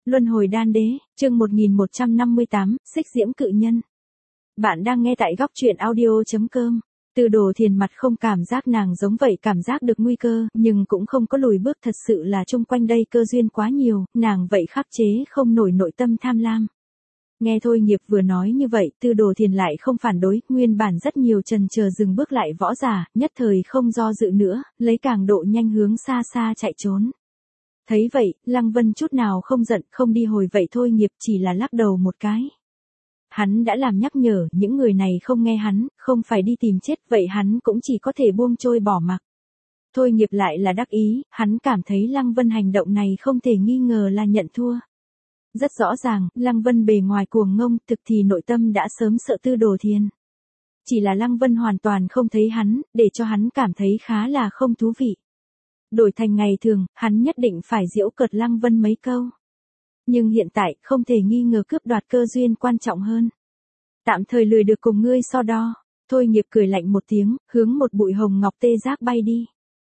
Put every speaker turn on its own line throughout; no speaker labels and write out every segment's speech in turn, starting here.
Luân hồi đan đế, chương 1158, xích diễm cự nhân. Bạn đang nghe tại góc truyện audio.com. Tư Đồ Thiền mặt không cảm giác nàng giống vậy, cảm giác được nguy cơ, nhưng cũng không có lùi bước, thật sự là chung quanh đây cơ duyên quá nhiều, nàng vậy khắc chế không nổi nội tâm tham lam. Nghe Thôi Nghiệp vừa nói như vậy, Tư Đồ Thiền lại không phản đối, nguyên bản rất nhiều trần chờ dừng bước lại võ giả, nhất thời không do dự nữa, lấy càng độ nhanh hướng xa xa chạy trốn. Thấy vậy, Lăng Vân chút nào không giận, không đi hồi vậy Thôi Nghiệp chỉ là lắc đầu một cái. Hắn đã làm nhắc nhở, những người này không nghe hắn, không phải đi tìm chết, vậy hắn cũng chỉ có thể buông trôi bỏ mặc. Thôi Nghiệp lại là đắc ý, hắn cảm thấy Lăng Vân hành động này không thể nghi ngờ là nhận thua. Rất rõ ràng, Lăng Vân bề ngoài cuồng ngông, thực thì nội tâm đã sớm sợ Tư Đồ Thiền. Chỉ là Lăng Vân hoàn toàn không thấy hắn, để cho hắn cảm thấy khá là không thú vị. Đổi thành ngày thường, hắn nhất định phải giễu cợt Lăng Vân mấy câu. Nhưng hiện tại, không thể nghi ngờ cướp đoạt cơ duyên quan trọng hơn. Tạm thời lười được cùng ngươi so đo. Thôi Nghiệp cười lạnh một tiếng, hướng một bụi hồng ngọc tê giác bay đi.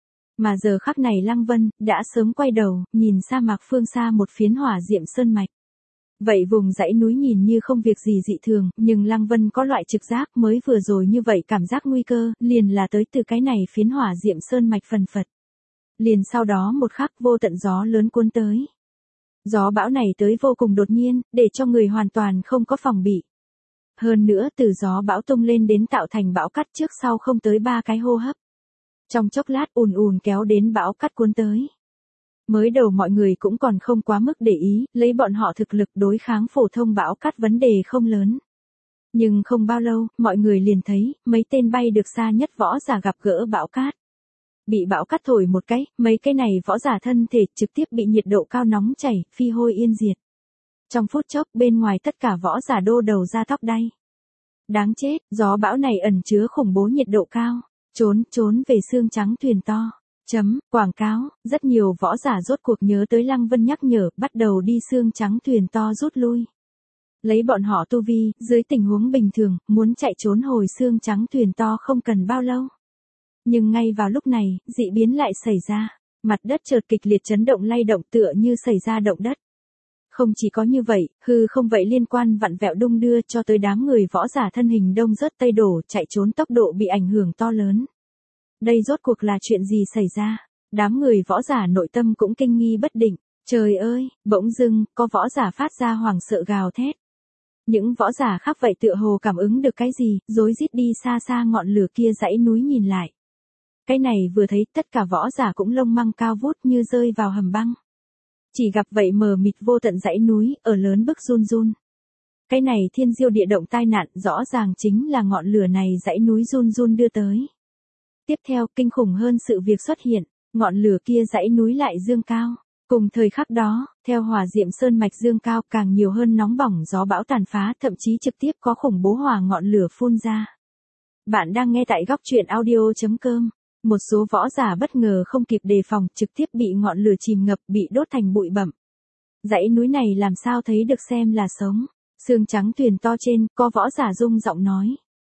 Mà giờ khắc này Lăng Vân, đã sớm quay đầu, nhìn sa mạc phương xa một phiến hỏa diệm sơn mạch. Vậy vùng dãy núi nhìn như không việc gì dị thường, nhưng Lăng Vân có loại trực giác mới vừa rồi như vậy cảm giác nguy cơ, liền là tới từ cái này phiến hỏa diệm sơn mạch phần phật. Liền sau đó một khắc vô tận gió lớn cuốn tới. Gió bão này tới vô cùng đột nhiên, để cho người hoàn toàn không có phòng bị. Hơn nữa từ gió bão tung lên đến tạo thành bão cát trước sau không tới 3 cái hô hấp. Trong chốc lát ùn ùn kéo đến bão cát cuốn tới. Mới đầu mọi người cũng còn không quá mức để ý, lấy bọn họ thực lực đối kháng phổ thông bão cát vấn đề không lớn. Nhưng không bao lâu, mọi người liền thấy, mấy tên bay được xa nhất võ giả gặp gỡ bão cát. Bị bão cát thổi một cái, mấy cái này võ giả thân thể trực tiếp bị nhiệt độ cao nóng chảy, phi hôi yên diệt. Trong phút chốc bên ngoài tất cả võ giả đô đầu ra tóc đay. Đáng chết, gió bão này ẩn chứa khủng bố nhiệt độ cao. Trốn về xương trắng thuyền to. Quảng cáo, rất nhiều võ giả rốt cuộc nhớ tới Lăng Vân nhắc nhở, bắt đầu đi xương trắng thuyền to rút lui. Lấy bọn họ tu vi, dưới tình huống bình thường, muốn chạy trốn hồi xương trắng thuyền to không cần bao lâu. Nhưng ngay vào lúc này, dị biến lại xảy ra. Mặt đất chợt kịch liệt chấn động lay động tựa như xảy ra động đất. Không chỉ có như vậy, hư không vậy liên quan vặn vẹo đung đưa cho tới đám người võ giả thân hình đông rớt tây đổ chạy trốn tốc độ bị ảnh hưởng to lớn. Đây rốt cuộc là chuyện gì xảy ra? Đám người võ giả nội tâm cũng kinh nghi bất định. Trời ơi, bỗng dưng, có võ giả phát ra hoảng sợ gào thét. Những võ giả khác vậy tựa hồ cảm ứng được cái gì, rối rít đi xa xa ngọn lửa kia dãy núi nhìn lại. Cái này vừa thấy tất cả võ giả cũng lông măng cao vút như rơi vào hầm băng. Chỉ gặp vậy mờ mịt vô tận dãy núi, ở lớn bức run run. Cái này thiên diêu địa động tai nạn rõ ràng chính là ngọn lửa này dãy núi run run đưa tới. Tiếp theo, kinh khủng hơn sự việc xuất hiện, ngọn lửa kia dãy núi lại dương cao. Cùng thời khắc đó, theo hỏa diệm sơn mạch dương cao càng nhiều hơn nóng bỏng gió bão tàn phá, thậm chí trực tiếp có khủng bố hỏa ngọn lửa phun ra. Bạn đang nghe tại góc truyện audio.com. Một số võ giả bất ngờ không kịp đề phòng, trực tiếp bị ngọn lửa chìm ngập, bị đốt thành bụi bặm. Dãy núi này làm sao thấy được xem là sống. Xương trắng thuyền to trên, có võ giả rung giọng nói.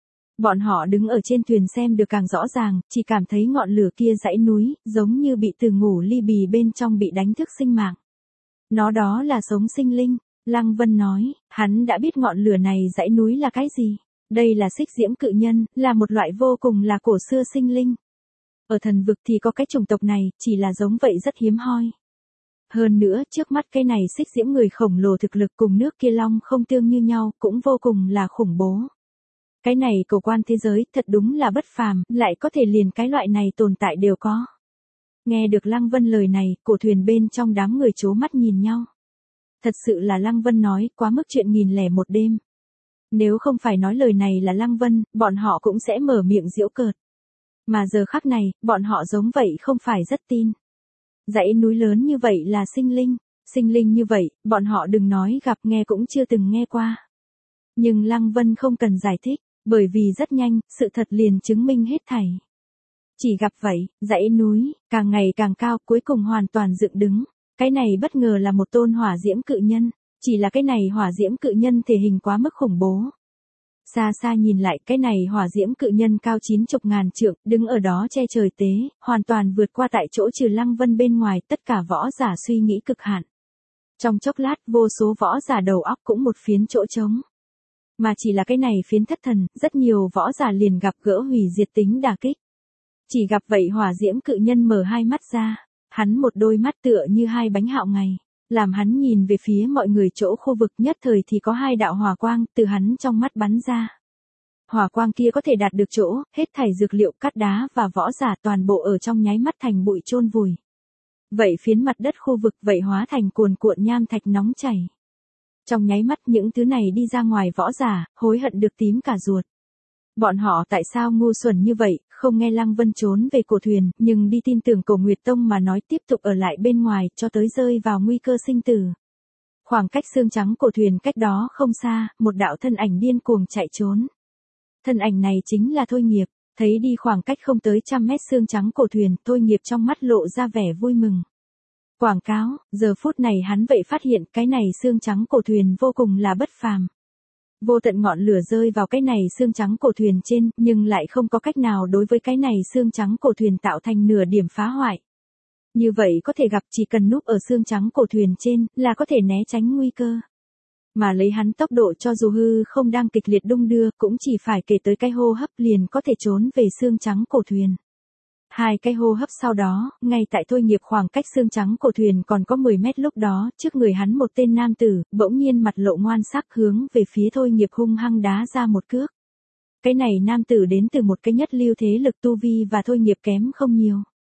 Bọn họ đứng ở trên thuyền xem được càng rõ ràng, chỉ cảm thấy ngọn lửa kia dãy núi, giống như bị từ ngủ ly bì bên trong bị đánh thức sinh mạng. Nó đó là sống sinh linh. Lăng Vân nói, hắn đã biết ngọn lửa này dãy núi là cái gì. Đây là xích diễm cự nhân, là một loại vô cùng là cổ xưa sinh linh. Ở thần vực thì có cái chủng tộc này, chỉ là giống vậy rất hiếm hoi. Hơn nữa, trước mắt cái này xích diễm người khổng lồ thực lực cùng nước kia long không tương như nhau, cũng vô cùng là khủng bố. Cái này cầu quan thế giới, thật đúng là bất phàm, lại có thể liền cái loại này tồn tại đều có. Nghe được Lăng Vân lời này, cổ thuyền bên trong đám người trố mắt nhìn nhau. Thật sự là Lăng Vân nói, quá mức chuyện 1001 đêm. Nếu không phải nói lời này là Lăng Vân, bọn họ cũng sẽ mở miệng giễu cợt. Mà giờ khắc này, bọn họ giống vậy không phải rất tin. Dãy núi lớn như vậy là sinh linh như vậy, bọn họ đừng nói gặp nghe cũng chưa từng nghe qua. Nhưng Lăng Vân không cần giải thích, bởi vì rất nhanh, sự thật liền chứng minh hết thảy. Chỉ gặp vậy, dãy núi, càng ngày càng cao, cuối cùng hoàn toàn dựng đứng. Cái này bất ngờ là một tôn hỏa diễm cự nhân, chỉ là cái này hỏa diễm cự nhân thể hình quá mức khủng bố. Xa xa nhìn lại, cái này hỏa diễm cự nhân cao 90.000 trượng, đứng ở đó che trời tế, hoàn toàn vượt qua tại chỗ trừ Lăng Vân bên ngoài, tất cả võ giả suy nghĩ cực hạn. Trong chốc lát vô số võ giả đầu óc cũng một phiến chỗ trống. Mà chỉ là cái này phiến thất thần, rất nhiều võ giả liền gặp gỡ hủy diệt tính đả kích. Chỉ gặp vậy hỏa diễm cự nhân mở hai mắt ra, hắn một đôi mắt tựa như hai bánh hạo ngày, làm hắn nhìn về phía mọi người chỗ khu vực nhất thời thì có hai đạo hỏa quang từ hắn trong mắt bắn ra. Hỏa quang kia có thể đạt được chỗ, hết thảy dược liệu, cát đá và võ giả toàn bộ ở trong nháy mắt thành bụi chôn vùi. Vậy phiến mặt đất khu vực vậy hóa thành cuồn cuộn nham thạch nóng chảy. Trong nháy mắt những thứ này đi ra ngoài võ giả, hối hận được tím cả ruột. Bọn họ tại sao ngu xuẩn như vậy, không nghe Lăng Vân trốn về cổ thuyền, nhưng đi tin tưởng Cổ Nguyệt Tông mà nói tiếp tục ở lại bên ngoài cho tới rơi vào nguy cơ sinh tử. Khoảng cách xương trắng cổ thuyền cách đó không xa, một đạo thân ảnh điên cuồng chạy trốn. Thân ảnh này chính là Thôi Nghiệp, thấy đi khoảng cách không tới 100 mét xương trắng cổ thuyền, Thôi Nghiệp trong mắt lộ ra vẻ vui mừng. Quảng cáo, giờ phút này hắn vậy phát hiện cái này xương trắng cổ thuyền vô cùng là bất phàm. Vô tận ngọn lửa rơi vào cái này xương trắng cổ thuyền trên, nhưng lại không có cách nào đối với cái này xương trắng cổ thuyền tạo thành nửa điểm phá hoại. Như vậy có thể gặp chỉ cần núp ở xương trắng cổ thuyền trên, là có thể né tránh nguy cơ. Mà lấy hắn tốc độ cho dù hư không đang kịch liệt đung đưa, cũng chỉ phải kể tới cái hô hấp liền có thể trốn về xương trắng cổ thuyền. Hai cái hô hấp sau đó, ngay tại Thôi Nghiệp khoảng cách xương trắng cổ thuyền còn có 10 mét lúc đó, trước người hắn một tên nam tử, bỗng nhiên mặt lộ ngoan sắc hướng về phía Thôi Nghiệp hung hăng đá ra một cước. Cái này nam tử đến từ một cái nhất lưu thế lực tu vi và Thôi Nghiệp kém không nhiều.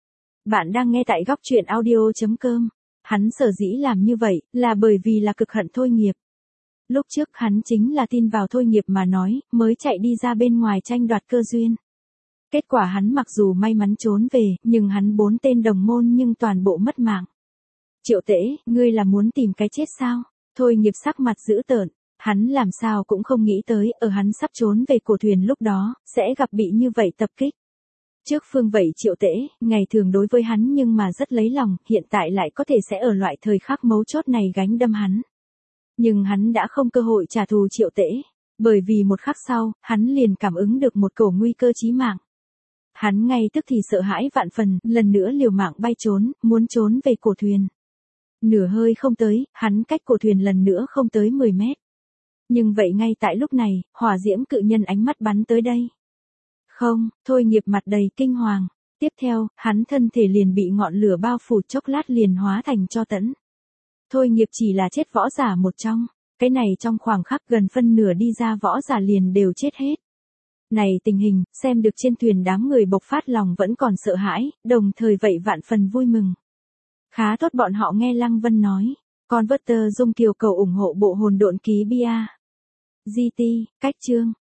Bạn đang nghe tại góc truyện audio.com. Hắn sở dĩ làm như vậy, là bởi vì là cực hận Thôi Nghiệp. Lúc trước hắn chính là tin vào Thôi Nghiệp mà nói, mới chạy đi ra bên ngoài tranh đoạt cơ duyên. Kết quả hắn mặc dù may mắn trốn về, nhưng hắn 4 tên đồng môn nhưng toàn bộ mất mạng. Triệu Tễ, ngươi là muốn tìm cái chết sao? Thôi Nghiệp sắc mặt dữ tợn, hắn làm sao cũng không nghĩ tới, ở hắn sắp trốn về cổ thuyền lúc đó, sẽ gặp bị như vậy tập kích. Trước phương vậy Triệu Tễ, ngày thường đối với hắn nhưng mà rất lấy lòng, hiện tại lại có thể sẽ ở loại thời khắc mấu chốt này gánh đâm hắn. Nhưng hắn đã không cơ hội trả thù Triệu Tễ, bởi vì một khắc sau, hắn liền cảm ứng được một cổ nguy cơ chí mạng. Hắn ngay tức thì sợ hãi vạn phần, lần nữa liều mạng bay trốn, muốn trốn về cổ thuyền. Nửa hơi không tới, hắn cách cổ thuyền lần nữa không tới 10 mét. Nhưng vậy ngay tại lúc này, hỏa diễm cự nhân ánh mắt bắn tới đây. Không, Thôi Nghiệp mặt đầy kinh hoàng. Tiếp theo, hắn thân thể liền bị ngọn lửa bao phủ, chốc lát liền hóa thành tro tẫn. Thôi Nghiệp chỉ là chết võ giả một trong. Cái này trong khoảng khắc gần phân nửa đi ra võ giả liền đều chết hết. Này tình hình, xem được trên thuyền đám người bộc phát lòng vẫn còn sợ hãi, đồng thời vậy vạn phần vui mừng. Khá tốt bọn họ nghe Lăng Vân nói. Converter Dung Kiều cầu ủng hộ bộ hồn độn ký bia. GT, cách chương.